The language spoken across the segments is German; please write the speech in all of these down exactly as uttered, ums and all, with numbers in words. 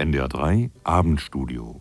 N D R drei Abendstudio.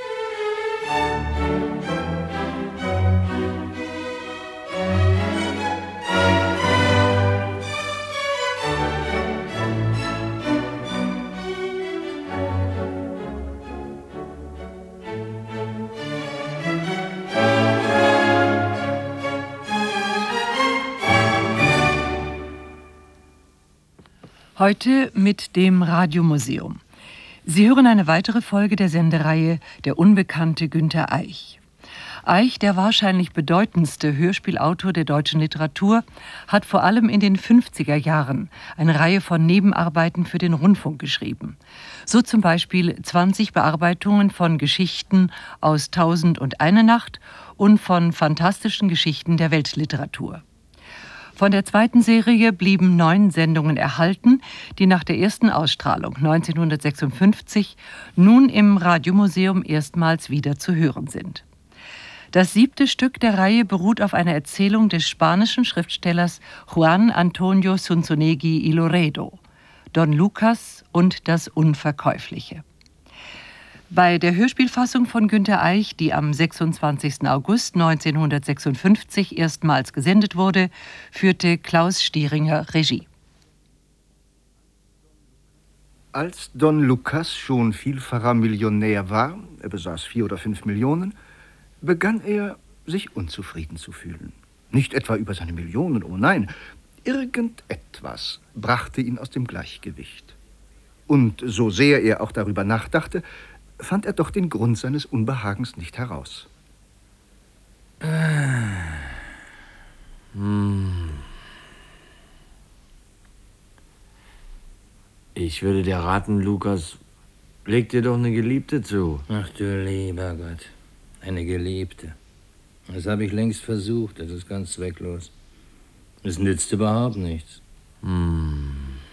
Heute mit dem Radiomuseum. Sie hören eine weitere Folge der Sendereihe Der unbekannte Günter Eich. Eich, der wahrscheinlich bedeutendste Hörspielautor der deutschen Literatur, hat vor allem in den fünfziger Jahren eine Reihe von Nebenarbeiten für den Rundfunk geschrieben. So zum Beispiel zwanzig Bearbeitungen von Geschichten aus Tausend und eine Nacht und von fantastischen Geschichten der Weltliteratur. Von der zweiten Serie blieben neun Sendungen erhalten, die nach der ersten Ausstrahlung neunzehnhundertsechsundfünfzig nun im Radiomuseum erstmals wieder zu hören sind. Das siebte Stück der Reihe beruht auf einer Erzählung des spanischen Schriftstellers Juan Antonio Zunzunegui y Loredo, Don Lucas und das Unverkäufliche. Bei der Hörspielfassung von Günter Eich, die am sechsundzwanzigsten August neunzehnhundertsechsundfünfzig erstmals gesendet wurde, führte Klaus Stieringer Regie. Als Don Lucas schon vielfacher Millionär war, er besaß vier oder fünf Millionen, begann er, sich unzufrieden zu fühlen. Nicht etwa über seine Millionen, oh nein, irgendetwas brachte ihn aus dem Gleichgewicht. Und so sehr er auch darüber nachdachte, fand er doch den Grund seines Unbehagens nicht heraus. Ich würde dir raten, Lukas, leg dir doch eine Geliebte zu. Ach du lieber Gott, eine Geliebte. Das habe ich längst versucht, das ist ganz zwecklos. Es nützt überhaupt nichts. Hm.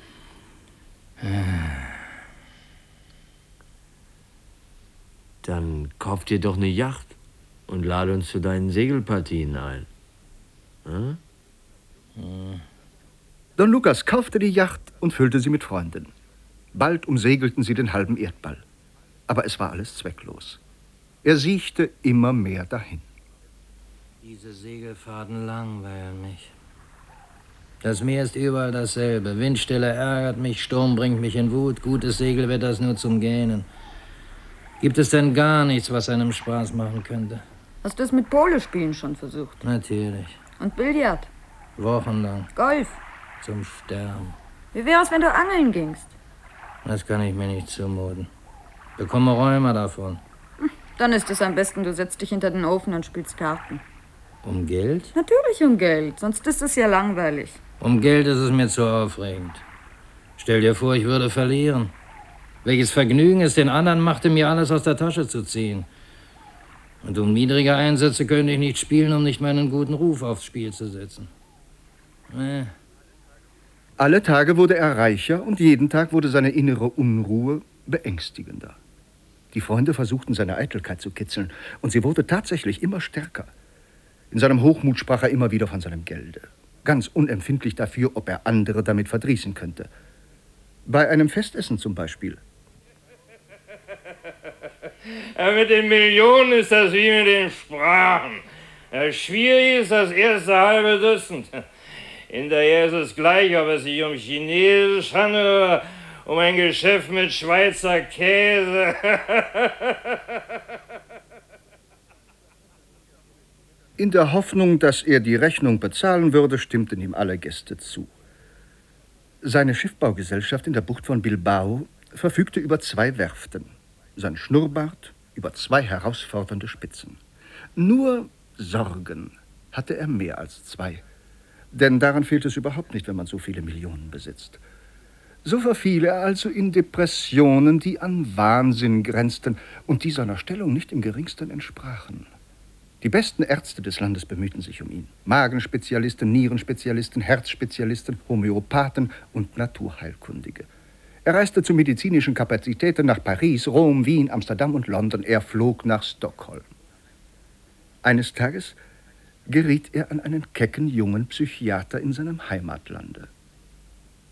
Dann kauf dir doch eine Yacht und lade uns zu deinen Segelpartien ein. Hm? Hm. Don Lucas kaufte die Yacht und füllte sie mit Freunden. Bald umsegelten sie den halben Erdball. Aber es war alles zwecklos. Er siechte immer mehr dahin. Diese Segelfahrten langweilen mich. Das Meer ist überall dasselbe. Windstille ärgert mich, Sturm bringt mich in Wut, gutes Segelwetter ist nur zum Gähnen. Gibt es denn gar nichts, was einem Spaß machen könnte? Hast du es mit Polospielen schon versucht? Natürlich. Und Billard? Wochenlang. Golf? Zum Sterben. Wie wär's, wenn du angeln gingst? Das kann ich mir nicht zumuten. Bekomme Rheuma davon. Hm, dann ist es am besten, du setzt dich hinter den Ofen und spielst Karten. Um Geld? Natürlich um Geld, sonst ist es ja langweilig. Um Geld ist es mir zu aufregend. Stell dir vor, ich würde verlieren. Welches Vergnügen es den anderen machte, mir alles aus der Tasche zu ziehen. Und um niedrige Einsätze könnte ich nicht spielen, um nicht meinen guten Ruf aufs Spiel zu setzen. Äh. Alle Tage wurde er reicher und jeden Tag wurde seine innere Unruhe beängstigender. Die Freunde versuchten, seine Eitelkeit zu kitzeln, und sie wurde tatsächlich immer stärker. In seinem Hochmut sprach er immer wieder von seinem Gelde, ganz unempfindlich dafür, ob er andere damit verdrießen könnte. Bei einem Festessen zum Beispiel. Ja, mit den Millionen ist das wie mit den Sprachen. Ja, schwierig ist das erste halbe Dutzend. Hinterher ist es gleich, ob es sich um Chinesisch handelt oder um ein Geschäft mit Schweizer Käse. In der Hoffnung, dass er die Rechnung bezahlen würde, stimmten ihm alle Gäste zu. Seine Schiffbaugesellschaft in der Bucht von Bilbao verfügte über zwei Werften. Sein Schnurrbart über zwei herausfordernde Spitzen. Nur Sorgen hatte er mehr als zwei. Denn daran fehlt es überhaupt nicht, wenn man so viele Millionen besitzt. So verfiel er also in Depressionen, die an Wahnsinn grenzten und die seiner Stellung nicht im geringsten entsprachen. Die besten Ärzte des Landes bemühten sich um ihn. Magenspezialisten, Nierenspezialisten, Herzspezialisten, Homöopathen und Naturheilkundige. Er reiste zu medizinischen Kapazitäten nach Paris, Rom, Wien, Amsterdam und London. Er flog nach Stockholm. Eines Tages geriet er an einen kecken jungen Psychiater in seinem Heimatlande.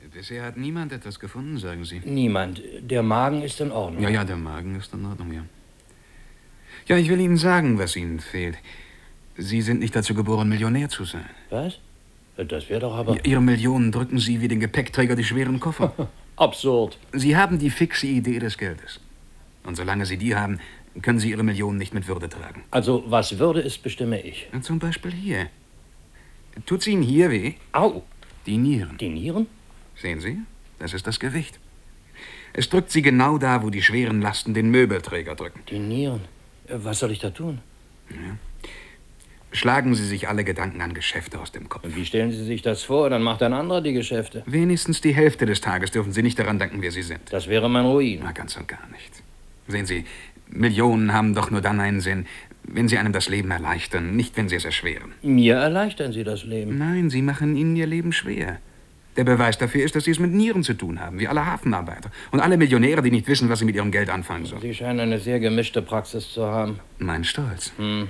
Bisher hat niemand etwas gefunden, sagen Sie. Niemand. Der Magen ist in Ordnung. Ja, ja, der Magen ist in Ordnung, ja. Ja, ich will Ihnen sagen, was Ihnen fehlt. Sie sind nicht dazu geboren, Millionär zu sein. Was? Das wäre doch aber... Ja, Ihre Millionen drücken Sie wie den Gepäckträger die schweren Koffer. Absurd. Sie haben die fixe Idee des Geldes. Und solange Sie die haben, können Sie Ihre Millionen nicht mit Würde tragen. Also, was Würde ist, bestimme ich. Ja, zum Beispiel hier. Tut's Ihnen hier weh? Au. Die Nieren. Die Nieren? Sehen Sie? Das ist das Gewicht. Es drückt Sie genau da, wo die schweren Lasten den Möbelträger drücken. Die Nieren. Was soll ich da tun? Ja. Schlagen Sie sich alle Gedanken an Geschäfte aus dem Kopf. Und wie stellen Sie sich das vor? Dann macht ein anderer die Geschäfte. Wenigstens die Hälfte des Tages dürfen Sie nicht daran denken, wer Sie sind. Das wäre mein Ruin. Na, ganz und gar nicht. Sehen Sie, Millionen haben doch nur dann einen Sinn, wenn sie einem das Leben erleichtern, nicht wenn sie es erschweren. Mir erleichtern Sie das Leben? Nein, Sie machen ihnen ihr Leben schwer. Der Beweis dafür ist, dass Sie es mit Nieren zu tun haben, wie alle Hafenarbeiter. Und alle Millionäre, die nicht wissen, was sie mit ihrem Geld anfangen sollen. Sie scheinen eine sehr gemischte Praxis zu haben. Mein Stolz. Hm.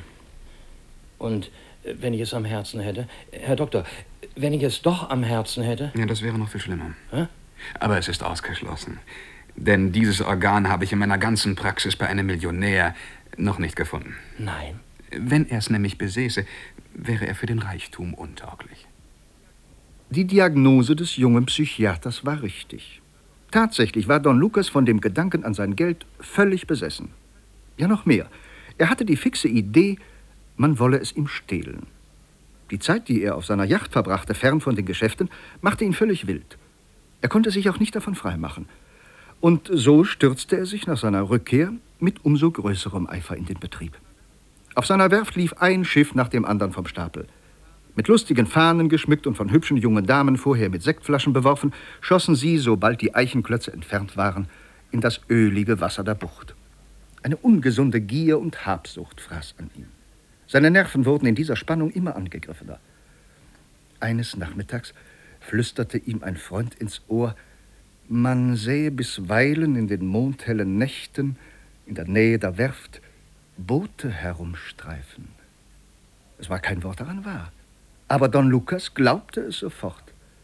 Und äh, wenn ich es am Herzen hätte? Herr Doktor, wenn ich es doch am Herzen hätte? Ja, das wäre noch viel schlimmer. Hä? Aber es ist ausgeschlossen. Denn dieses Organ habe ich in meiner ganzen Praxis bei einem Millionär noch nicht gefunden. Nein. Wenn er es nämlich besäße, wäre er für den Reichtum untauglich. Die Diagnose des jungen Psychiaters war richtig. Tatsächlich war Don Lucas von dem Gedanken an sein Geld völlig besessen. Ja, noch mehr. Er hatte die fixe Idee, man wolle es ihm stehlen. Die Zeit, die er auf seiner Yacht verbrachte, fern von den Geschäften, machte ihn völlig wild. Er konnte sich auch nicht davon freimachen. Und so stürzte er sich nach seiner Rückkehr mit umso größerem Eifer in den Betrieb. Auf seiner Werft lief ein Schiff nach dem anderen vom Stapel. Mit lustigen Fahnen geschmückt und von hübschen jungen Damen vorher mit Sektflaschen beworfen, schossen sie, sobald die Eichenklötze entfernt waren, in das ölige Wasser der Bucht. Eine ungesunde Gier und Habsucht fraß an ihm. Seine Nerven wurden in dieser Spannung immer angegriffener. Eines Nachmittags flüsterte ihm ein Freund ins Ohr, man sähe bisweilen in den mondhellen Nächten in der Nähe der Werft Boote herumstreifen. Es war kein Wort daran wahr. Aber Don Lucas glaubte es sofort.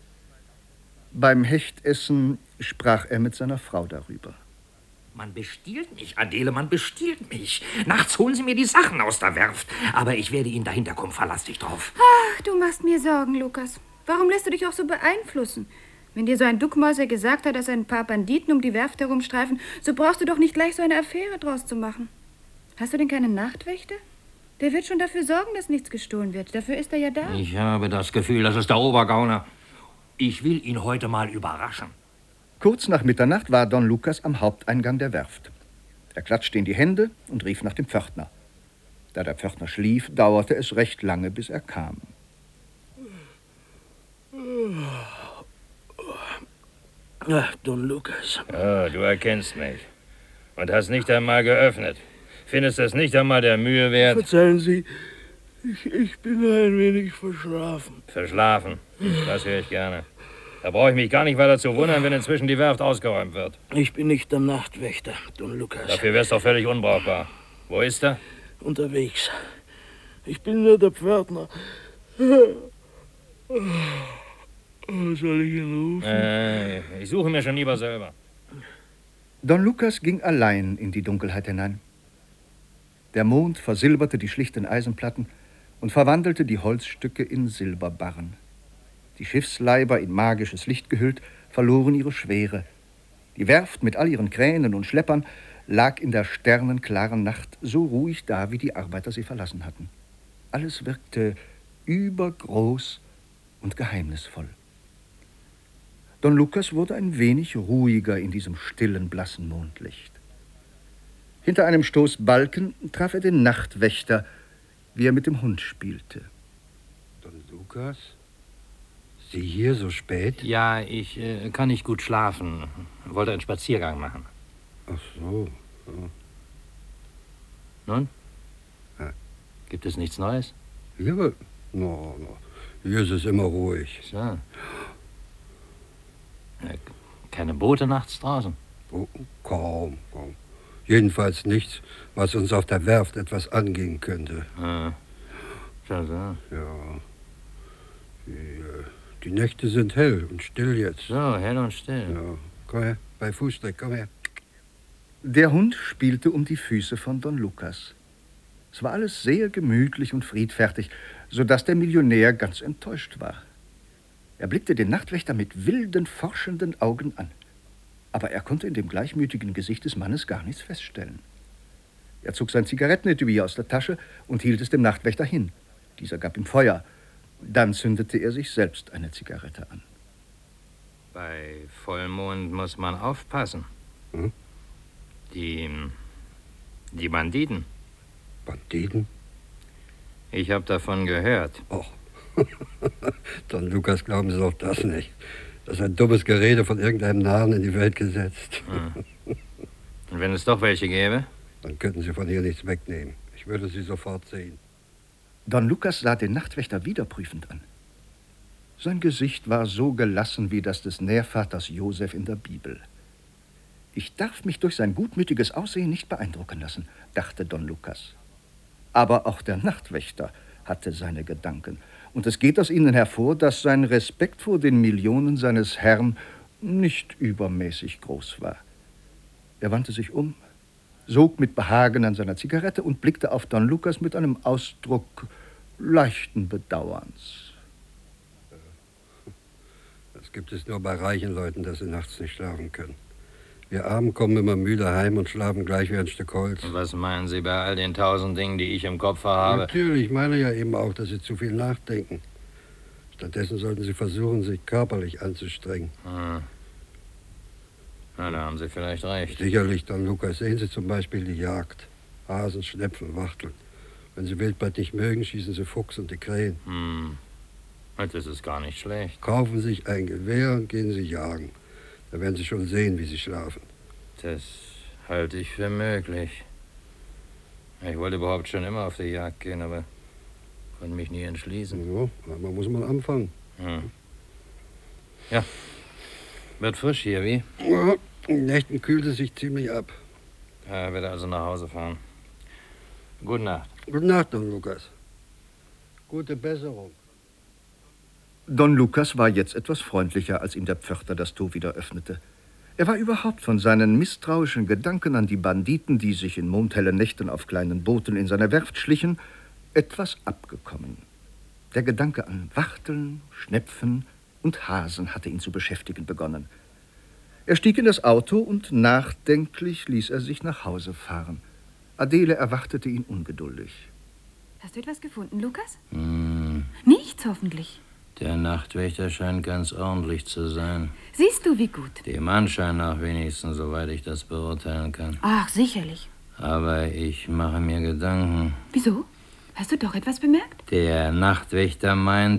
Beim Hechtessen sprach er mit seiner Frau darüber. Man bestiehlt mich, Adele, man bestiehlt mich. Nachts holen Sie mir die Sachen aus der Werft. Aber ich werde Ihnen dahinter kommen, verlass dich drauf. Ach, du machst mir Sorgen, Lukas. Warum lässt du dich auch so beeinflussen? Wenn dir so ein Duckmäuser gesagt hat, dass ein paar Banditen um die Werft herumstreifen, so brauchst du doch nicht gleich so eine Affäre draus zu machen. Hast du denn keinen Nachtwächter? Der wird schon dafür sorgen, dass nichts gestohlen wird. Dafür ist er ja da. Ich habe das Gefühl, das ist der Obergauner. Ich will ihn heute mal überraschen. Kurz nach Mitternacht war Don Lucas am Haupteingang der Werft. Er klatschte in die Hände und rief nach dem Pförtner. Da der Pförtner schlief, dauerte es recht lange, bis er kam. Ach, Don Lucas. Oh, du erkennst mich. Und hast nicht einmal geöffnet. Findest es nicht einmal der Mühe wert? Verzeihen Sie, ich, ich bin ein wenig verschlafen. Verschlafen? Das höre ich gerne. Da brauche ich mich gar nicht weiter zu wundern, wenn inzwischen die Werft ausgeräumt wird. Ich bin nicht der Nachtwächter, Don Lucas. Dafür wär's doch völlig unbrauchbar. Wo ist er? Unterwegs. Ich bin nur der Pförtner. Soll ich ihn rufen? Äh, ich suche mir schon lieber selber. Don Lucas ging allein in die Dunkelheit hinein. Der Mond versilberte die schlichten Eisenplatten und verwandelte die Holzstücke in Silberbarren. Die Schiffsleiber, in magisches Licht gehüllt, verloren ihre Schwere. Die Werft mit all ihren Kränen und Schleppern lag in der sternenklaren Nacht so ruhig da, wie die Arbeiter sie verlassen hatten. Alles wirkte übergroß und geheimnisvoll. Don Lucas wurde ein wenig ruhiger in diesem stillen, blassen Mondlicht. Hinter einem Stoß Balken traf er den Nachtwächter, wie er mit dem Hund spielte. Don Lucas? Sie hier so spät? Ja, ich äh, kann nicht gut schlafen. Wollte einen Spaziergang machen. Ach so. Ja. Nun? Ja. Gibt es nichts Neues? Hier? No, no. Hier ist es immer ruhig. So. Ja, keine Boote nachts draußen? Oh, kaum, kaum. Jedenfalls nichts, was uns auf der Werft etwas angehen könnte. Ah. Schau so. Ja. Die, Die Nächte sind hell und still jetzt. So, hell und still. Ja, komm her, bei Fußdreck, komm her. Der Hund spielte um die Füße von Don Lucas. Es war alles sehr gemütlich und friedfertig, sodass der Millionär ganz enttäuscht war. Er blickte den Nachtwächter mit wilden, forschenden Augen an. Aber er konnte in dem gleichmütigen Gesicht des Mannes gar nichts feststellen. Er zog sein Zigarettenetui aus der Tasche und hielt es dem Nachtwächter hin. Dieser gab ihm Feuer. Dann zündete er sich selbst eine Zigarette an. Bei Vollmond muss man aufpassen. Hm? Die... die Banditen. Banditen? Ich habe davon gehört. Och, Don Lucas, glauben Sie doch das nicht. Das ist ein dummes Gerede von irgendeinem Narren in die Welt gesetzt. Hm. Und wenn es doch welche gäbe? Dann könnten Sie von hier nichts wegnehmen. Ich würde Sie sofort sehen. Don Lucas sah den Nachtwächter wieder prüfend an. Sein Gesicht war so gelassen wie das des Nährvaters Josef in der Bibel. Ich darf mich durch sein gutmütiges Aussehen nicht beeindrucken lassen, dachte Don Lucas. Aber auch der Nachtwächter hatte seine Gedanken. Und es geht aus ihnen hervor, dass sein Respekt vor den Millionen seines Herrn nicht übermäßig groß war. Er wandte sich um, sog mit Behagen an seiner Zigarette und blickte auf Don Lucas mit einem Ausdruck leichten Bedauerns. Das gibt es nur bei reichen Leuten, dass sie nachts nicht schlafen können. Wir Armen kommen immer müde heim und schlafen gleich wie ein Stück Holz. Und was meinen Sie bei all den tausend Dingen, die ich im Kopf habe? Natürlich, ich meine ja eben auch, dass Sie zu viel nachdenken. Stattdessen sollten Sie versuchen, sich körperlich anzustrengen. Hm. Na, da haben Sie vielleicht recht. Sicherlich, Don Lucas. Sehen Sie zum Beispiel die Jagd. Hasen, Schnepfen, Wachteln. Wenn Sie Wildbret nicht mögen, schießen Sie Fuchs und die Krähen. Hm. Das ist gar nicht schlecht. Kaufen Sie sich ein Gewehr und gehen Sie jagen. Da werden Sie schon sehen, wie Sie schlafen. Das halte ich für möglich. Ich wollte überhaupt schon immer auf die Jagd gehen, aber konnte mich nie entschließen. Ja, aber muss man anfangen. Hm. Ja. Wird frisch hier, wie? Ja, in Nächten kühlt es sich ziemlich ab. Ja, werde also nach Hause fahren. Gute Nacht. Gute Nacht, Don Lucas. Gute Besserung. Don Lucas war jetzt etwas freundlicher, als ihm der Pförtner das Tor wieder öffnete. Er war überhaupt von seinen misstrauischen Gedanken an die Banditen, die sich in mondhellen Nächten auf kleinen Booten in seine Werft schlichen, etwas abgekommen. Der Gedanke an Wachteln, Schnepfen und Hasen hatte ihn zu beschäftigen begonnen. Er stieg in das Auto und nachdenklich ließ er sich nach Hause fahren. Adele erwartete ihn ungeduldig. Hast du etwas gefunden, Lukas? Hm. Nichts, hoffentlich. Der Nachtwächter scheint ganz ordentlich zu sein. Siehst du, wie gut. Dem Anschein nach wenigstens, soweit ich das beurteilen kann. Ach, sicherlich. Aber ich mache mir Gedanken. Wieso? Hast du doch etwas bemerkt? Der Nachtwächter meint,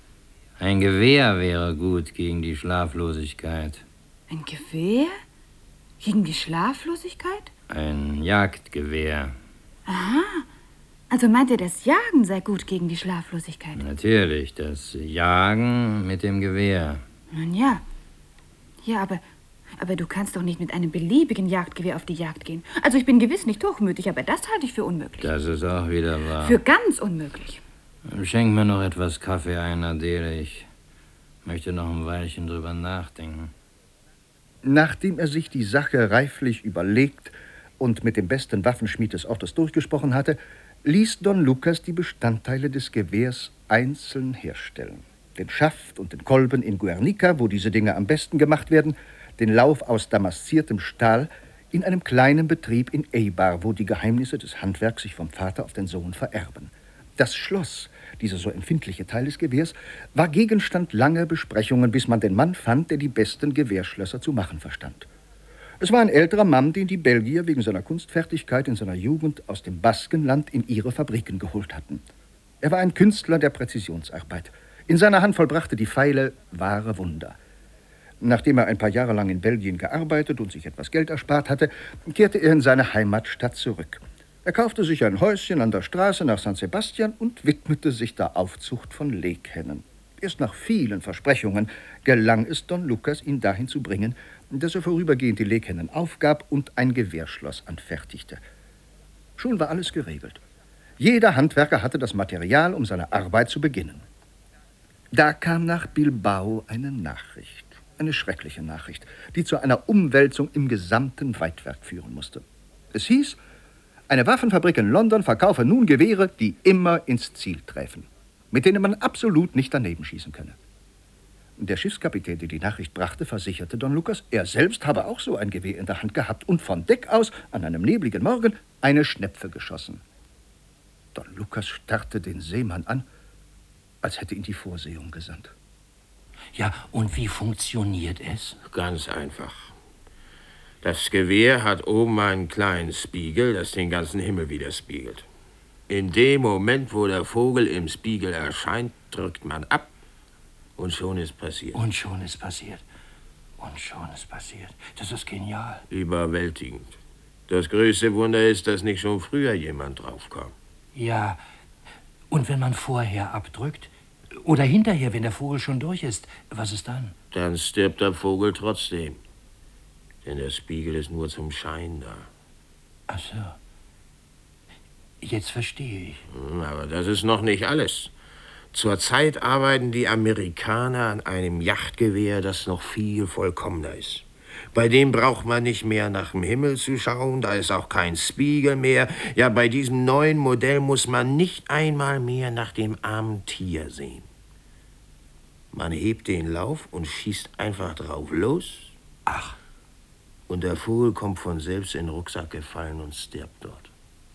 ein Gewehr wäre gut gegen die Schlaflosigkeit. Ein Gewehr? Gegen die Schlaflosigkeit? Ein Jagdgewehr. Aha. Also meint er, das Jagen sei gut gegen die Schlaflosigkeit? Natürlich, das Jagen mit dem Gewehr. Nun ja. Ja, aber, aber du kannst doch nicht mit einem beliebigen Jagdgewehr auf die Jagd gehen. Also ich bin gewiss nicht hochmütig, aber das halte ich für unmöglich. Das ist auch wieder wahr. Für ganz unmöglich. Schenk mir noch etwas Kaffee ein, Adele. Ich möchte noch ein Weilchen drüber nachdenken. Nachdem er sich die Sache reiflich überlegt und mit dem besten Waffenschmied des Ortes durchgesprochen hatte, ließ Don Lucas die Bestandteile des Gewehrs einzeln herstellen. Den Schaft und den Kolben in Guernica, wo diese Dinge am besten gemacht werden, den Lauf aus damasziertem Stahl in einem kleinen Betrieb in Eibar, wo die Geheimnisse des Handwerks sich vom Vater auf den Sohn vererben. Das Schloss, dieser so empfindliche Teil des Gewehrs, war Gegenstand langer Besprechungen, bis man den Mann fand, der die besten Gewehrschlösser zu machen verstand. Es war ein älterer Mann, den die Belgier wegen seiner Kunstfertigkeit in seiner Jugend aus dem Baskenland in ihre Fabriken geholt hatten. Er war ein Künstler der Präzisionsarbeit. In seiner Hand vollbrachte die Pfeile wahre Wunder. Nachdem er ein paar Jahre lang in Belgien gearbeitet und sich etwas Geld erspart hatte, kehrte er in seine Heimatstadt zurück. Er kaufte sich ein Häuschen an der Straße nach San Sebastian und widmete sich der Aufzucht von Leghennen. Erst nach vielen Versprechungen gelang es Don Lucas, ihn dahin zu bringen, dass er vorübergehend die Leghennen aufgab und ein Gewehrschloss anfertigte. Schon war alles geregelt. Jeder Handwerker hatte das Material, um seine Arbeit zu beginnen. Da kam nach Bilbao eine Nachricht, eine schreckliche Nachricht, die zu einer Umwälzung im gesamten Weidwerk führen musste. Es hieß, eine Waffenfabrik in London verkaufe nun Gewehre, die immer ins Ziel träfen, mit denen man absolut nicht daneben schießen könne. Der Schiffskapitän, der die Nachricht brachte, versicherte Don Lucas, er selbst habe auch so ein Gewehr in der Hand gehabt und von Deck aus, an einem nebligen Morgen, eine Schnepfe geschossen. Don Lucas starrte den Seemann an, als hätte ihn die Vorsehung gesandt. Ja, und wie funktioniert es? Ganz einfach. Das Gewehr hat oben einen kleinen Spiegel, das den ganzen Himmel widerspiegelt. In dem Moment, wo der Vogel im Spiegel erscheint, drückt man ab und schon ist passiert. Und schon ist passiert. Und schon ist passiert. Das ist genial. Überwältigend. Das größte Wunder ist, dass nicht schon früher jemand draufkam. Ja, und wenn man vorher abdrückt oder hinterher, wenn der Vogel schon durch ist, was ist dann? Dann stirbt der Vogel trotzdem. Denn der Spiegel ist nur zum Schein da. Ach so. Jetzt verstehe ich. Aber das ist noch nicht alles. Zurzeit arbeiten die Amerikaner an einem Jagdgewehr, das noch viel vollkommener ist. Bei dem braucht man nicht mehr nach dem Himmel zu schauen, da ist auch kein Spiegel mehr. Ja, bei diesem neuen Modell muss man nicht einmal mehr nach dem armen Tier sehen. Man hebt den Lauf und schießt einfach drauf los. Ach. Und der Vogel kommt von selbst in den Rucksack gefallen und stirbt dort.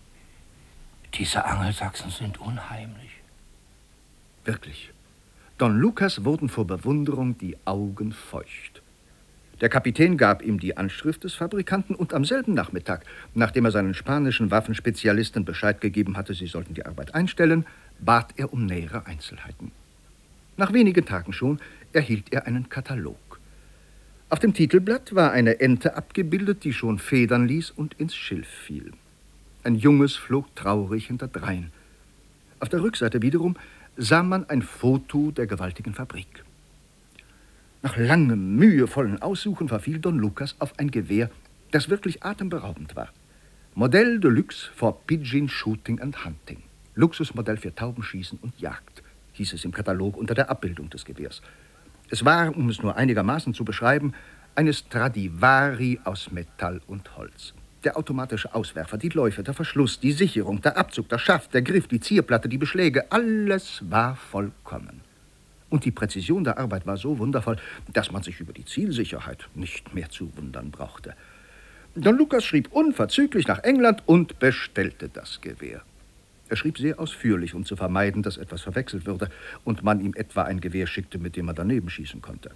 Diese Angelsachsen sind unheimlich. Wirklich. Don Lucas wurden vor Bewunderung die Augen feucht. Der Kapitän gab ihm die Anschrift des Fabrikanten und am selben Nachmittag, nachdem er seinen spanischen Waffenspezialisten Bescheid gegeben hatte, sie sollten die Arbeit einstellen, bat er um nähere Einzelheiten. Nach wenigen Tagen schon erhielt er einen Katalog. Auf dem Titelblatt war eine Ente abgebildet, die schon federn ließ und ins Schilf fiel. Ein Junges flog traurig hinterdrein. Auf der Rückseite wiederum sah man ein Foto der gewaltigen Fabrik. Nach langem, mühevollen Aussuchen verfiel Don Lucas auf ein Gewehr, das wirklich atemberaubend war. Modell Deluxe for Pigeon Shooting and Hunting. Luxusmodell für Taubenschießen und Jagd, hieß es im Katalog unter der Abbildung des Gewehrs. Es war, um es nur einigermaßen zu beschreiben, eine Stradivari aus Metall und Holz. Der automatische Auswerfer, die Läufe, der Verschluss, die Sicherung, der Abzug, der Schaft, der Griff, die Zierplatte, die Beschläge, alles war vollkommen. Und die Präzision der Arbeit war so wundervoll, dass man sich über die Zielsicherheit nicht mehr zu wundern brauchte. Don Lucas schrieb unverzüglich nach England und bestellte das Gewehr. Er schrieb sehr ausführlich, um zu vermeiden, dass etwas verwechselt würde und man ihm etwa ein Gewehr schickte, mit dem er daneben schießen konnte.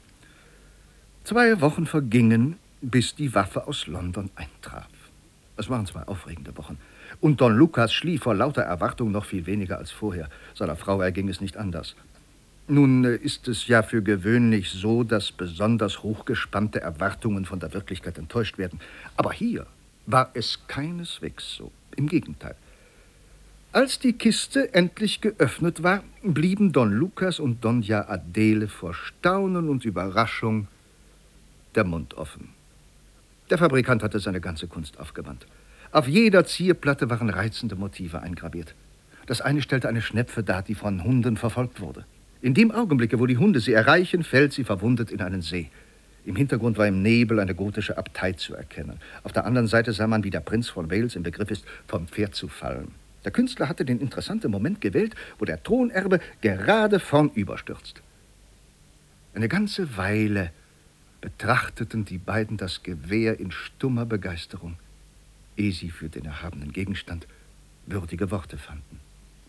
Zwei Wochen vergingen, bis die Waffe aus London eintraf. Es waren zwei aufregende Wochen. Und Don Lucas schlief vor lauter Erwartung noch viel weniger als vorher. Seiner Frau erging es nicht anders. Nun ist es ja für gewöhnlich so, dass besonders hochgespannte Erwartungen von der Wirklichkeit enttäuscht werden. Aber hier war es keineswegs so. Im Gegenteil. Als die Kiste endlich geöffnet war, blieben Don Lucas und Doña Adele vor Staunen und Überraschung der Mund offen. Der Fabrikant hatte seine ganze Kunst aufgewandt. Auf jeder Zierplatte waren reizende Motive eingraviert. Das eine stellte eine Schnepfe dar, die von Hunden verfolgt wurde. In dem Augenblicke, wo die Hunde sie erreichen, fällt sie verwundet in einen See. Im Hintergrund war im Nebel eine gotische Abtei zu erkennen. Auf der anderen Seite sah man, wie der Prinz von Wales im Begriff ist, vom Pferd zu fallen. Der Künstler hatte den interessanten Moment gewählt, wo der Thronerbe gerade vornüberstürzt. Eine ganze Weile betrachteten die beiden das Gewehr in stummer Begeisterung, ehe sie für den erhabenen Gegenstand würdige Worte fanden.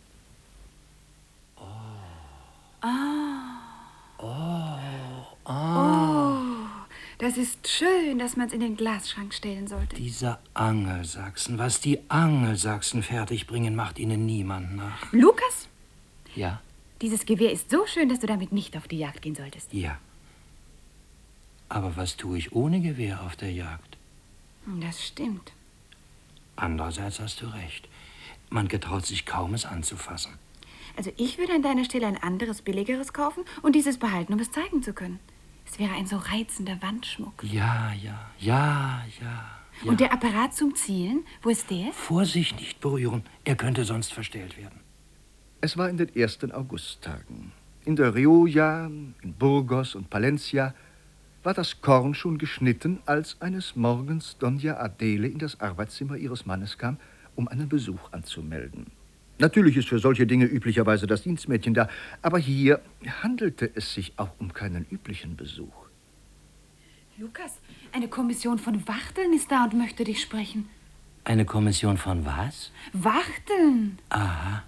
Ah. Oh, Oh, ah. das ist schön, dass man es in den Glasschrank stellen sollte. Diese Angelsachsen, was die Angelsachsen fertigbringen, macht ihnen niemand nach. Lukas, Ja, dieses Gewehr ist so schön, dass du damit nicht auf die Jagd gehen solltest. ja. Aber was tue ich ohne Gewehr auf der Jagd? Das stimmt. Andererseits hast du recht. Man getraut sich kaum, es anzufassen. Also ich würde an deiner Stelle ein anderes, billigeres kaufen und dieses behalten, um es zeigen zu können. Es wäre ein so reizender Wandschmuck. Ja, ja, ja, ja. ja. Und der Apparat zum Zielen, wo ist der? Vorsicht, nicht berühren. Er könnte sonst verstellt werden. Es war in den ersten Augusttagen. In der Rioja, in Burgos und Palencia war das Korn schon geschnitten, als eines Morgens Doña Adele in das Arbeitszimmer ihres Mannes kam, um einen Besuch anzumelden. Natürlich ist für solche Dinge üblicherweise das Dienstmädchen da, aber hier handelte es sich auch um keinen üblichen Besuch. Lukas, eine Kommission von Wachteln ist da und möchte dich sprechen. Eine Kommission von was? Wachteln. Aha.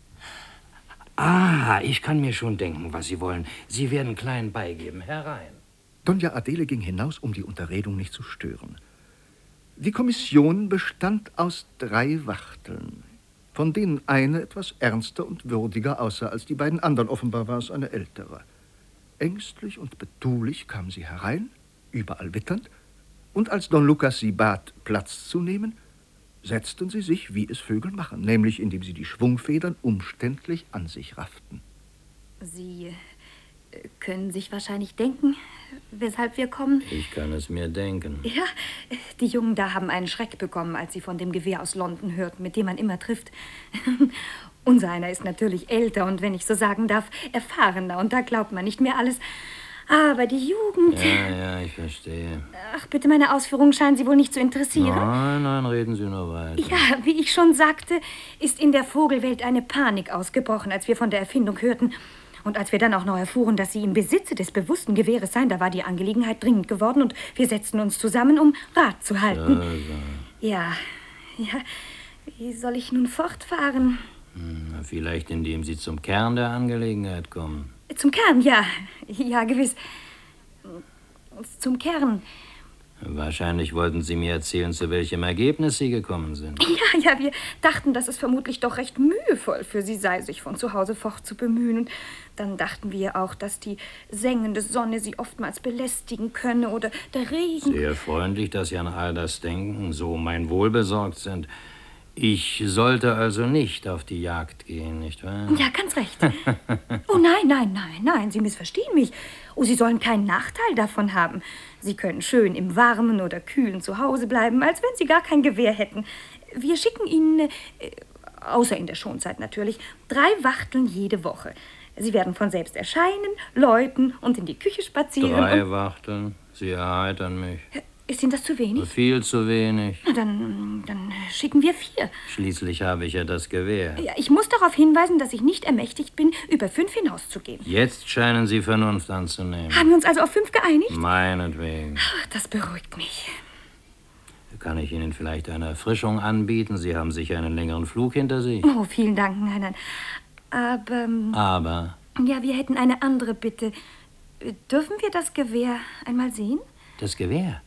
Ah, ich kann mir schon denken, was Sie wollen. Sie werden klein beigeben. Herein. Doña Adele ging hinaus, um die Unterredung nicht zu stören. Die Kommission bestand aus drei Wachteln, von denen eine etwas ernster und würdiger aussah als die beiden anderen. Offenbar war es eine ältere. Ängstlich und betulich kam sie herein, überall witternd, und als Don Lucas sie bat, Platz zu nehmen, setzten sie sich, wie es Vögel machen, nämlich indem sie die Schwungfedern umständlich an sich rafften. Sie äh, können sich wahrscheinlich denken, weshalb wir kommen. Ich kann es mir denken. Ja, die Jungen da haben einen Schreck bekommen, als sie von dem Gewehr aus London hörten, mit dem man immer trifft. Unser einer ist natürlich älter und, wenn ich so sagen darf, erfahrener. Und da glaubt man nicht mehr alles. Aber die Jugend... Ja, ja, ich verstehe. Ach, bitte, meine Ausführungen scheinen Sie wohl nicht zu interessieren. Nein, nein, reden Sie nur weiter. Ja, wie ich schon sagte, ist in der Vogelwelt eine Panik ausgebrochen, als wir von der Erfindung hörten. Und als wir dann auch noch erfuhren, dass Sie im Besitze des bewussten Gewehres seien, da war die Angelegenheit dringend geworden und wir setzten uns zusammen, um Rat zu halten. So, so. Ja, ja, wie soll ich nun fortfahren? Hm, vielleicht, indem Sie zum Kern der Angelegenheit kommen. Zum Kern, ja. Ja, gewiss. Zum Kern. Wahrscheinlich wollten Sie mir erzählen, zu welchem Ergebnis Sie gekommen sind. Ja, ja, wir dachten, dass es vermutlich doch recht mühevoll für Sie sei, sich von zu Hause fortzubemühen. Und dann dachten wir auch, dass die sengende Sonne Sie oftmals belästigen könne oder der Regen. Sehr freundlich, dass Sie an all das denken, so mein Wohl besorgt sind. Ich sollte also nicht auf die Jagd gehen, nicht wahr? Ja, ganz recht. Oh nein, nein, nein, nein, Sie missverstehen mich. Oh, Sie sollen keinen Nachteil davon haben. Sie können schön im Warmen oder Kühlen zu Hause bleiben, als wenn Sie gar kein Gewehr hätten. Wir schicken Ihnen, äh, außer in der Schonzeit natürlich, drei Wachteln jede Woche. Sie werden von selbst erscheinen, läuten und in die Küche spazieren. Drei Wachteln? Sie erheitern mich. Ist Ihnen das zu wenig? Viel zu wenig. Na, dann, dann schicken wir vier. Schließlich habe ich ja das Gewehr. Ja, ich muss darauf hinweisen, dass ich nicht ermächtigt bin, über fünf hinauszugehen. Jetzt scheinen Sie Vernunft anzunehmen. Haben wir uns also auf fünf geeinigt? Meinetwegen. Ach, das beruhigt mich. Kann ich Ihnen vielleicht eine Erfrischung anbieten? Sie haben sicher einen längeren Flug hinter sich. Oh, vielen Dank, nein, nein. Aber... Aber? Ja, wir hätten eine andere Bitte. Dürfen wir das Gewehr einmal sehen? Das Gewehr?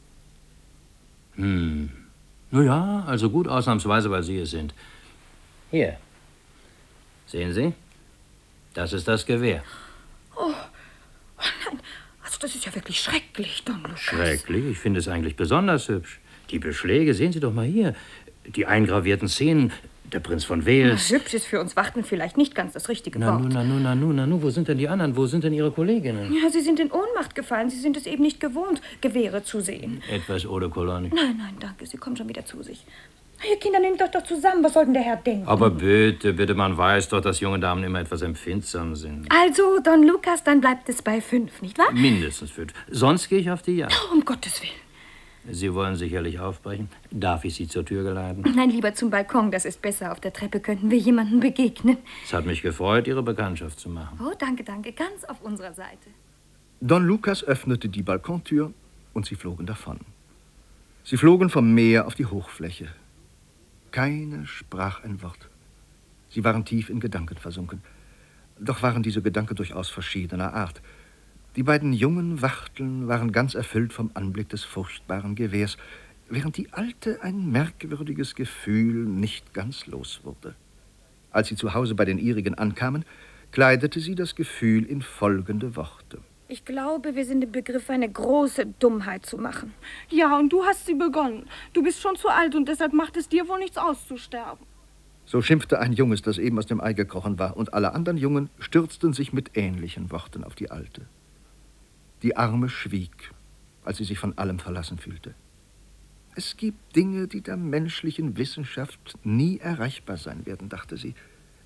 Hm. Na ja, also gut, ausnahmsweise, weil Sie es sind. Hier. Sehen Sie? Das ist das Gewehr. Oh, nein. Also das ist ja wirklich schrecklich, Don Lucas. Schrecklich? Ich finde es eigentlich besonders hübsch. Die Beschläge, sehen Sie doch mal hier. Die eingravierten Szenen. Der Prinz von Wales. Na, hübsch ist für uns Wachteln vielleicht nicht ganz das richtige na, Wort. Nu, na, nu, na, nu, na, nu. Wo sind denn die anderen? Wo sind denn Ihre Kolleginnen? Ja, sie sind in Ohnmacht gefallen. Sie sind es eben nicht gewohnt, Gewehre zu sehen. Etwas Eau de Cologne. Nein, nein, danke. Sie kommen schon wieder zu sich. Ihr Kinder, nehmt euch doch zusammen. Was soll denn der Herr denken? Aber bitte, bitte, man weiß doch, dass junge Damen immer etwas empfindsam sind. Also, Don Lucas, dann bleibt es bei fünf, nicht wahr? Mindestens fünf. Sonst gehe ich auf die Jagd. Oh, um Gottes Willen. Sie wollen sicherlich aufbrechen. Darf ich Sie zur Tür geleiten? Nein, lieber zum Balkon. Das ist besser. Auf der Treppe könnten wir jemandem begegnen. Es hat mich gefreut, Ihre Bekanntschaft zu machen. Oh, danke, danke. Ganz auf unserer Seite. Don Lucas öffnete die Balkontür und sie flogen davon. Sie flogen vom Meer auf die Hochfläche. Keine sprach ein Wort. Sie waren tief in Gedanken versunken. Doch waren diese Gedanken durchaus verschiedener Art. Die beiden jungen Wachteln waren ganz erfüllt vom Anblick des furchtbaren Gewehrs, während die Alte ein merkwürdiges Gefühl nicht ganz los wurde. Als sie zu Hause bei den ihrigen ankamen, kleidete sie das Gefühl in folgende Worte. Ich glaube, wir sind im Begriff, eine große Dummheit zu machen. Ja, und du hast sie begonnen. Du bist schon zu alt und deshalb macht es dir wohl nichts aus zu sterben. So schimpfte ein Junges, das eben aus dem Ei gekrochen war, und alle anderen Jungen stürzten sich mit ähnlichen Worten auf die Alte. Die Arme schwieg, als sie sich von allem verlassen fühlte. Es gibt Dinge, die der menschlichen Wissenschaft nie erreichbar sein werden, dachte sie.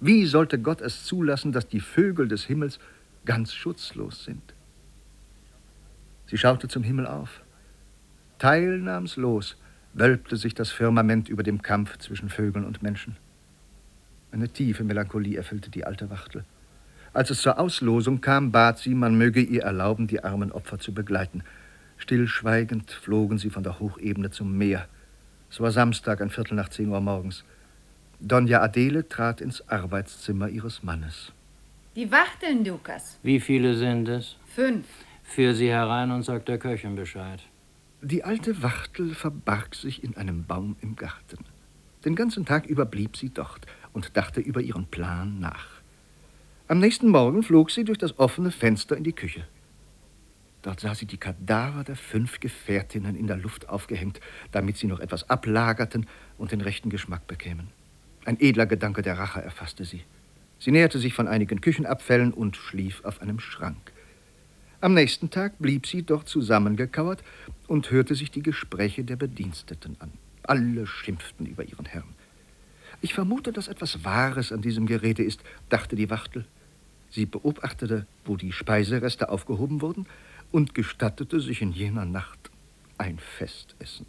Wie sollte Gott es zulassen, dass die Vögel des Himmels ganz schutzlos sind? Sie schaute zum Himmel auf. Teilnahmslos wölbte sich das Firmament über dem Kampf zwischen Vögeln und Menschen. Eine tiefe Melancholie erfüllte die alte Wachtel. Als es zur Auslosung kam, bat sie, man möge ihr erlauben, die armen Opfer zu begleiten. Stillschweigend flogen sie von der Hochebene zum Meer. Es war Samstag, ein Viertel nach zehn Uhr morgens. Donja Adele trat ins Arbeitszimmer ihres Mannes. Die Wachteln, Lukas. Wie viele sind es? Fünf. Führ sie herein und sag der Köchin Bescheid. Die alte Wachtel verbarg sich in einem Baum im Garten. Den ganzen Tag über blieb sie dort und dachte über ihren Plan nach. Am nächsten Morgen flog sie durch das offene Fenster in die Küche. Dort sah sie die Kadaver der fünf Gefährtinnen in der Luft aufgehängt, damit sie noch etwas ablagerten und den rechten Geschmack bekämen. Ein edler Gedanke der Rache erfasste sie. Sie näherte sich von einigen Küchenabfällen und schlief auf einem Schrank. Am nächsten Tag blieb sie dort zusammengekauert und hörte sich die Gespräche der Bediensteten an. Alle schimpften über ihren Herrn. Ich vermute, dass etwas Wahres an diesem Gerede ist, dachte die Wachtel. Sie beobachtete, wo die Speisereste aufgehoben wurden, und gestattete sich in jener Nacht ein Festessen.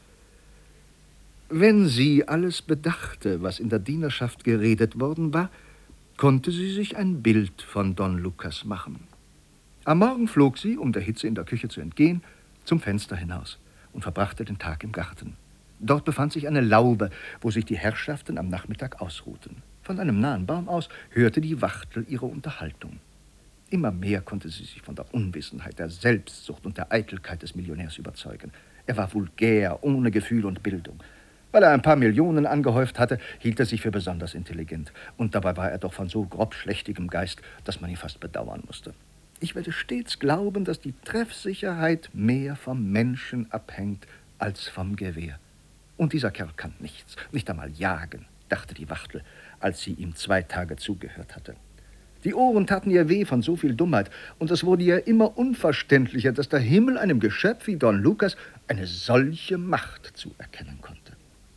Wenn sie alles bedachte, was in der Dienerschaft geredet worden war, konnte sie sich ein Bild von Don Lucas machen. Am Morgen flog sie, um der Hitze in der Küche zu entgehen, zum Fenster hinaus und verbrachte den Tag im Garten. Dort befand sich eine Laube, wo sich die Herrschaften am Nachmittag ausruhten. Von einem nahen Baum aus hörte die Wachtel ihre Unterhaltung. Immer mehr konnte sie sich von der Unwissenheit, der Selbstsucht und der Eitelkeit des Millionärs überzeugen. Er war vulgär, ohne Gefühl und Bildung. Weil er ein paar Millionen angehäuft hatte, hielt er sich für besonders intelligent. Und dabei war er doch von so grobschlächtigem Geist, dass man ihn fast bedauern musste. Ich werde stets glauben, dass die Treffsicherheit mehr vom Menschen abhängt als vom Gewehr. Und dieser Kerl kann nichts, nicht einmal jagen, dachte die Wachtel, als sie ihm zwei Tage zugehört hatte. Die Ohren taten ihr weh von so viel Dummheit, und es wurde ihr immer unverständlicher, dass der Himmel einem Geschöpf wie Don Lucas eine solche Macht zuerkennen konnte.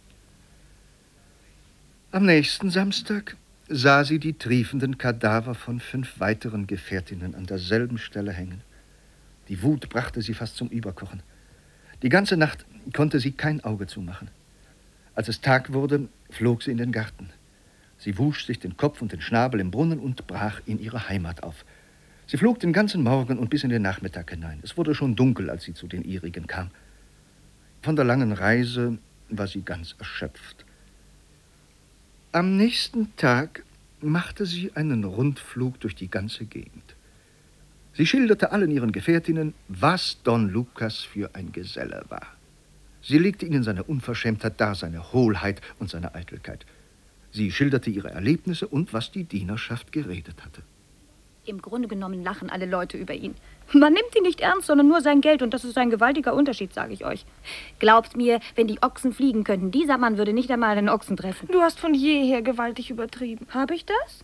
Am nächsten Samstag sah sie die triefenden Kadaver von fünf weiteren Gefährtinnen an derselben Stelle hängen. Die Wut brachte sie fast zum Überkochen. Die ganze Nacht konnte sie kein Auge zumachen. Als es Tag wurde, flog sie in den Garten. Sie wusch sich den Kopf und den Schnabel im Brunnen und brach in ihre Heimat auf. Sie flog den ganzen Morgen und bis in den Nachmittag hinein. Es wurde schon dunkel, als sie zu den ihrigen kam. Von der langen Reise war sie ganz erschöpft. Am nächsten Tag machte sie einen Rundflug durch die ganze Gegend. Sie schilderte allen ihren Gefährtinnen, was Don Lucas für ein Geselle war. Sie legte ihnen seine Unverschämtheit dar, seine Hohlheit und seine Eitelkeit. Sie schilderte ihre Erlebnisse und was die Dienerschaft geredet hatte. Im Grunde genommen lachen alle Leute über ihn. Man nimmt ihn nicht ernst, sondern nur sein Geld. Und das ist ein gewaltiger Unterschied, sage ich euch. Glaubt mir, wenn die Ochsen fliegen könnten, dieser Mann würde nicht einmal einen Ochsen treffen. Du hast von jeher gewaltig übertrieben. Habe ich das?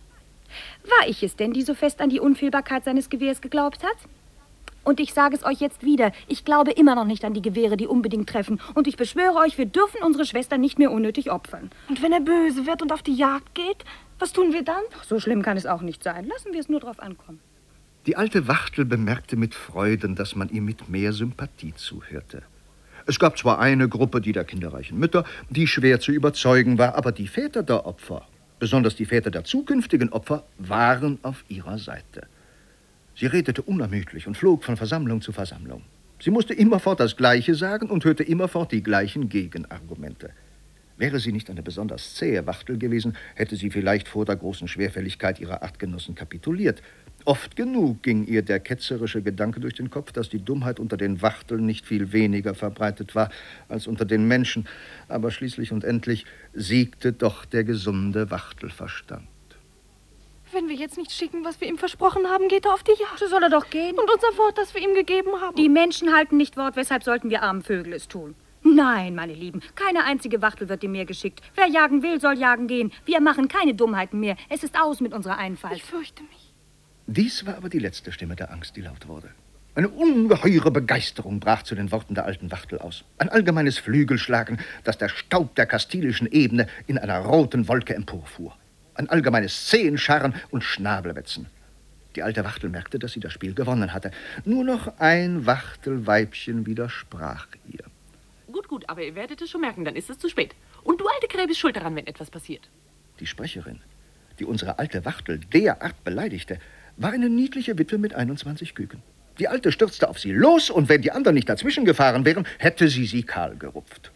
War ich es denn, die so fest an die Unfehlbarkeit seines Gewehrs geglaubt hat? Und ich sage es euch jetzt wieder, ich glaube immer noch nicht an die Gewehre, die unbedingt treffen. Und ich beschwöre euch, wir dürfen unsere Schwester nicht mehr unnötig opfern. Und wenn er böse wird und auf die Jagd geht, was tun wir dann? Ach, so schlimm kann es auch nicht sein. Lassen wir es nur drauf ankommen. Die alte Wachtel bemerkte mit Freuden, dass man ihr mit mehr Sympathie zuhörte. Es gab zwar eine Gruppe, die der kinderreichen Mütter, die schwer zu überzeugen war, aber die Väter der Opfer, besonders die Väter der zukünftigen Opfer, waren auf ihrer Seite. Sie redete unermüdlich und flog von Versammlung zu Versammlung. Sie musste immerfort das Gleiche sagen und hörte immerfort die gleichen Gegenargumente. Wäre sie nicht eine besonders zähe Wachtel gewesen, hätte sie vielleicht vor der großen Schwerfälligkeit ihrer Artgenossen kapituliert. Oft genug ging ihr der ketzerische Gedanke durch den Kopf, dass die Dummheit unter den Wachteln nicht viel weniger verbreitet war als unter den Menschen. Aber schließlich und endlich siegte doch der gesunde Wachtelverstand. Wenn wir jetzt nicht schicken, was wir ihm versprochen haben, geht er auf die Jagd. So soll er doch gehen. Und unser Wort, das wir ihm gegeben haben. Die Menschen halten nicht Wort, weshalb sollten wir armen Vögel es tun? Nein, meine Lieben, keine einzige Wachtel wird dem Meer geschickt. Wer jagen will, soll jagen gehen. Wir machen keine Dummheiten mehr. Es ist aus mit unserer Einfalt. Ich fürchte mich. Dies war aber die letzte Stimme der Angst, die laut wurde. Eine ungeheure Begeisterung brach zu den Worten der alten Wachtel aus. Ein allgemeines Flügelschlagen, das der Staub der kastilischen Ebene in einer roten Wolke emporfuhr. Ein allgemeines Zehenscharren und Schnabelwetzen. Die alte Wachtel merkte, dass sie das Spiel gewonnen hatte. Nur noch ein Wachtelweibchen widersprach ihr. Gut, gut, aber ihr werdet es schon merken, dann ist es zu spät. Und du, alte Krähe, bist schuld daran, wenn etwas passiert. Die Sprecherin, die unsere alte Wachtel derart beleidigte, war eine niedliche Witwe mit einundzwanzig Küken. Die Alte stürzte auf sie los, und wenn die anderen nicht dazwischen gefahren wären, hätte sie sie kahl gerupft.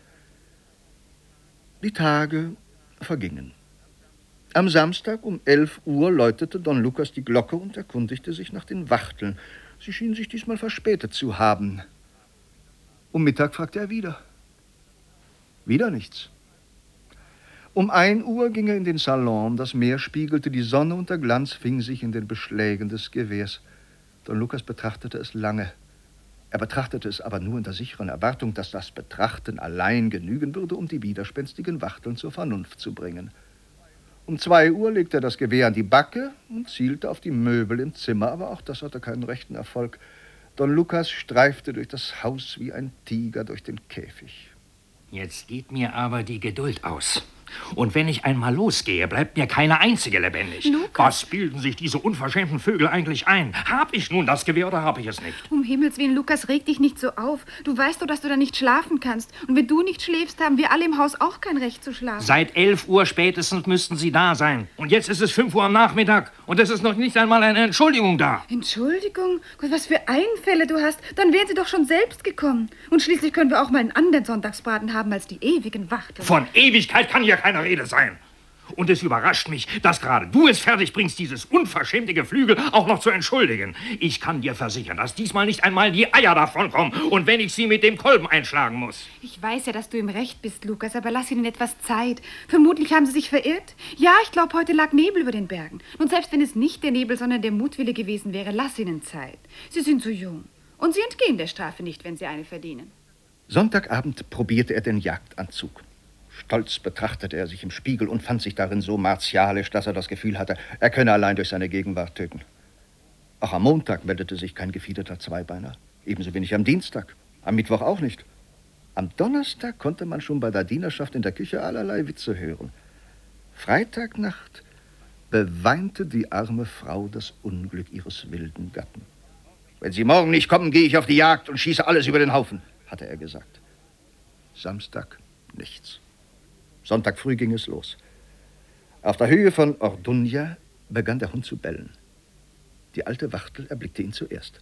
Die Tage vergingen. Am Samstag um elf Uhr läutete Don Lucas die Glocke und erkundigte sich nach den Wachteln. Sie schienen sich diesmal verspätet zu haben. Um Mittag fragte er wieder. Wieder nichts. Um ein Uhr ging er in den Salon, das Meer spiegelte die Sonne und der Glanz fing sich in den Beschlägen des Gewehrs. Don Lucas betrachtete es lange. Er betrachtete es aber nur in der sicheren Erwartung, dass das Betrachten allein genügen würde, um die widerspenstigen Wachteln zur Vernunft zu bringen. Um zwei Uhr legte er das Gewehr an die Backe und zielte auf die Möbel im Zimmer, aber auch das hatte keinen rechten Erfolg. Don Lucas streifte durch das Haus wie ein Tiger durch den Käfig. Jetzt geht mir aber die Geduld aus. Und wenn ich einmal losgehe, bleibt mir keine einzige lebendig. Lukas. Was bilden sich diese unverschämten Vögel eigentlich ein? Hab ich nun das Gewehr oder hab ich es nicht? Um Himmels Willen, Lukas, reg dich nicht so auf. Du weißt doch, dass du da nicht schlafen kannst. Und wenn du nicht schläfst, haben wir alle im Haus auch kein Recht zu schlafen. Seit elf Uhr spätestens müssten Sie da sein. Und jetzt ist es fünf Uhr am Nachmittag. Und es ist noch nicht einmal eine Entschuldigung da. Entschuldigung? Gott, was für Einfälle du hast. Dann wären sie doch schon selbst gekommen. Und schließlich können wir auch mal einen anderen Sonntagsbraten haben als die ewigen Wachteln. Von Ewigkeit kann hier keine Rede sein. Und es überrascht mich, dass gerade du es fertig bringst, dieses unverschämte Geflügel auch noch zu entschuldigen. Ich kann dir versichern, dass diesmal nicht einmal die Eier davonkommen. Und wenn ich sie mit dem Kolben einschlagen muss. Ich weiß ja, dass du im Recht bist, Lukas, aber lass ihnen etwas Zeit. Vermutlich haben sie sich verirrt. Ja, ich glaube, heute lag Nebel über den Bergen. Und selbst wenn es nicht der Nebel, sondern der Mutwille gewesen wäre, lass ihnen Zeit. Sie sind so jung. Und sie entgehen der Strafe nicht, wenn sie eine verdienen. Sonntagabend probierte er den Jagdanzug. Stolz betrachtete er sich im Spiegel und fand sich darin so martialisch, dass er das Gefühl hatte, er könne allein durch seine Gegenwart töten. Auch am Montag meldete sich kein gefiederter Zweibeiner, ebenso wenig am Dienstag, am Mittwoch auch nicht. Am Donnerstag konnte man schon bei der Dienerschaft in der Küche allerlei Witze hören. Freitagnacht beweinte die arme Frau das Unglück ihres wilden Gatten. Wenn Sie morgen nicht kommen, gehe ich auf die Jagd und schieße alles über den Haufen, hatte er gesagt. Samstag nichts. Sonntag früh ging es los. Auf der Höhe von Orduña begann der Hund zu bellen. Die alte Wachtel erblickte ihn zuerst.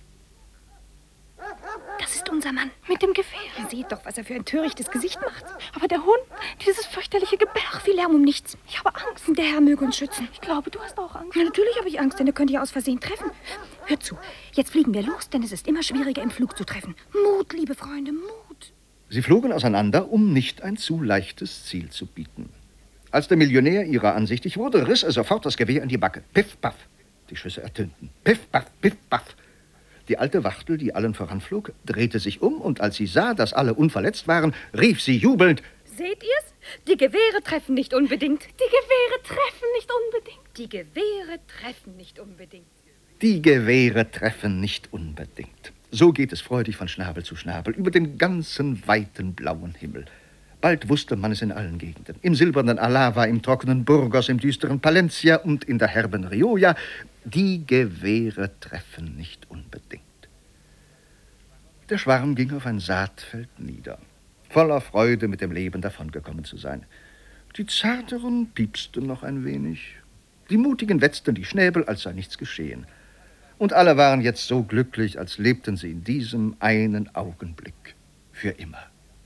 Das ist unser Mann mit dem Gewehr. Seht doch, was er für ein törichtes Gesicht macht. Aber der Hund, dieses fürchterliche Gebell, ach, wie Lärm um nichts. Ich habe Angst. Der Herr möge uns schützen. Ich glaube, du hast auch Angst. Ja, natürlich habe ich Angst, denn er könnte ja aus Versehen treffen. Hört zu, jetzt fliegen wir los, denn es ist immer schwieriger, im Flug zu treffen. Mut, liebe Freunde, Mut. Sie flogen auseinander, um nicht ein zu leichtes Ziel zu bieten. Als der Millionär ihrer ansichtig wurde, riss er sofort das Gewehr in die Backe. Piff, paff. Die Schüsse ertönten. Piff, paff, piff, paff. Die alte Wachtel, die allen voranflog, drehte sich um und als sie sah, dass alle unverletzt waren, rief sie jubelnd: Seht ihr's? Die Gewehre treffen nicht unbedingt. Die Gewehre treffen nicht unbedingt. Die Gewehre treffen nicht unbedingt. Die Gewehre treffen nicht unbedingt. So geht es freudig von Schnabel zu Schnabel über den ganzen weiten blauen Himmel. Bald wusste man es in allen Gegenden. Im silbernen Alava, im trockenen Burgos, im düsteren Palencia und in der herben Rioja. Die Gewehre treffen nicht unbedingt. Der Schwarm ging auf ein Saatfeld nieder, voller Freude, mit dem Leben davongekommen zu sein. Die Zarteren piepsten noch ein wenig. Die Mutigen wetzten die Schnäbel, als sei nichts geschehen. Und alle waren jetzt so glücklich, als lebten sie in diesem einen Augenblick für immer.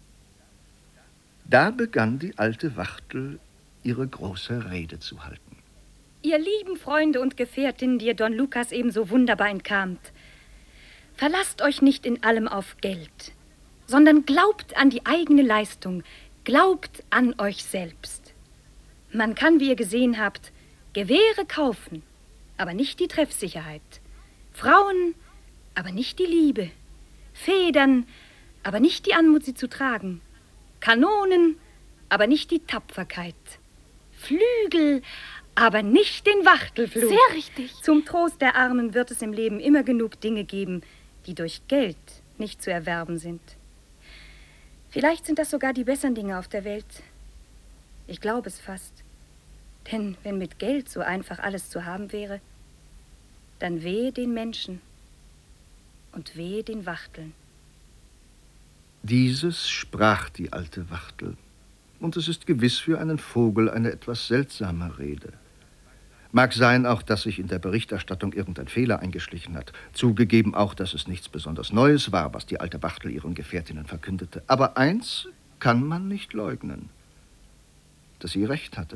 Da begann die alte Wachtel, ihre große Rede zu halten. Ihr lieben Freunde und Gefährtinnen, die ihr Don Lucas ebenso wunderbar entkamt, verlasst euch nicht in allem auf Geld, sondern glaubt an die eigene Leistung, glaubt an euch selbst. Man kann, wie ihr gesehen habt, Gewehre kaufen, aber nicht die Treffsicherheit. Frauen, aber nicht die Liebe. Federn, aber nicht die Anmut, sie zu tragen. Kanonen, aber nicht die Tapferkeit. Flügel, aber nicht den Wachtelflug. Sehr richtig. Zum Trost der Armen wird es im Leben immer genug Dinge geben, die durch Geld nicht zu erwerben sind. Vielleicht sind das sogar die besseren Dinge auf der Welt. Ich glaube es fast. Denn wenn mit Geld so einfach alles zu haben wäre, dann wehe den Menschen und wehe den Wachteln. Dieses sprach die alte Wachtel. Und es ist gewiss für einen Vogel eine etwas seltsame Rede. Mag sein auch, dass sich in der Berichterstattung irgendein Fehler eingeschlichen hat. Zugegeben auch, dass es nichts besonders Neues war, was die alte Wachtel ihren Gefährtinnen verkündete. Aber eins kann man nicht leugnen, dass sie recht hatte.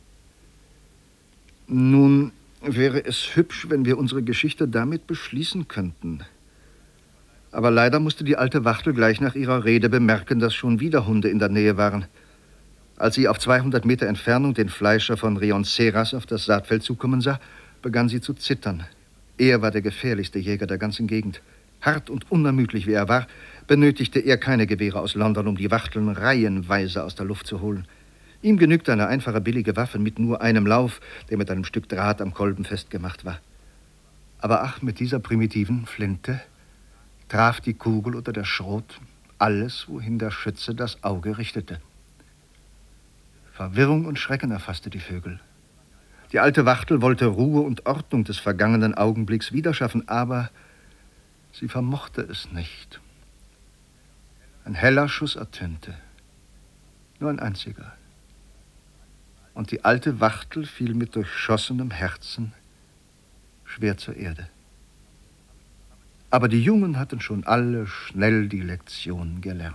Nun wäre es hübsch, wenn wir unsere Geschichte damit beschließen könnten. Aber leider musste die alte Wachtel gleich nach ihrer Rede bemerken, dass schon wieder Hunde in der Nähe waren. Als sie auf zweihundert Meter Entfernung den Fleischer von Rionceras auf das Saatfeld zukommen sah, begann sie zu zittern. Er war der gefährlichste Jäger der ganzen Gegend. Hart und unermüdlich wie er war, benötigte er keine Gewehre aus London, um die Wachteln reihenweise aus der Luft zu holen. Ihm genügte eine einfache, billige Waffe mit nur einem Lauf, der mit einem Stück Draht am Kolben festgemacht war. Aber ach, mit dieser primitiven Flinte traf die Kugel oder der Schrot alles, wohin der Schütze das Auge richtete. Verwirrung und Schrecken erfasste die Vögel. Die alte Wachtel wollte Ruhe und Ordnung des vergangenen Augenblicks wiederschaffen, aber sie vermochte es nicht. Ein heller Schuss ertönte, nur ein einziger. Und die alte Wachtel fiel mit durchschossenem Herzen schwer zur Erde. Aber die Jungen hatten schon alle schnell die Lektion gelernt.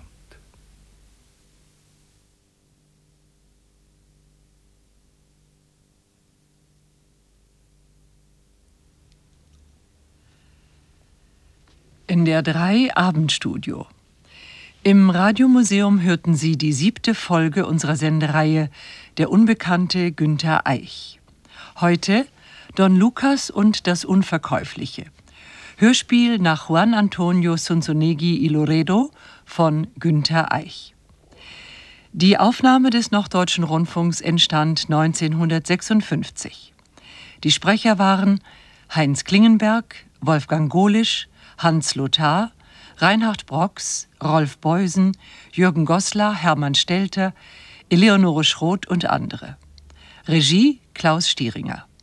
N D R drei Abendstudio. Im Radiomuseum hörten Sie die siebte Folge unserer Sendereihe Der unbekannte Günther Eich. Heute Don Lucas und das Unverkäufliche. Hörspiel nach Juan Antonio Zunzunegui y Loredo von Günther Eich. Die Aufnahme des Norddeutschen Rundfunks entstand neunzehnhundertsechsundfünfzig. Die Sprecher waren Heinz Klingenberg, Wolfgang Golisch, Hans Lothar, Reinhard Brox, Rolf Beusen, Jürgen Goslar, Hermann Stelter, Eleonore Schroth und andere. Regie Klaus Stieringer.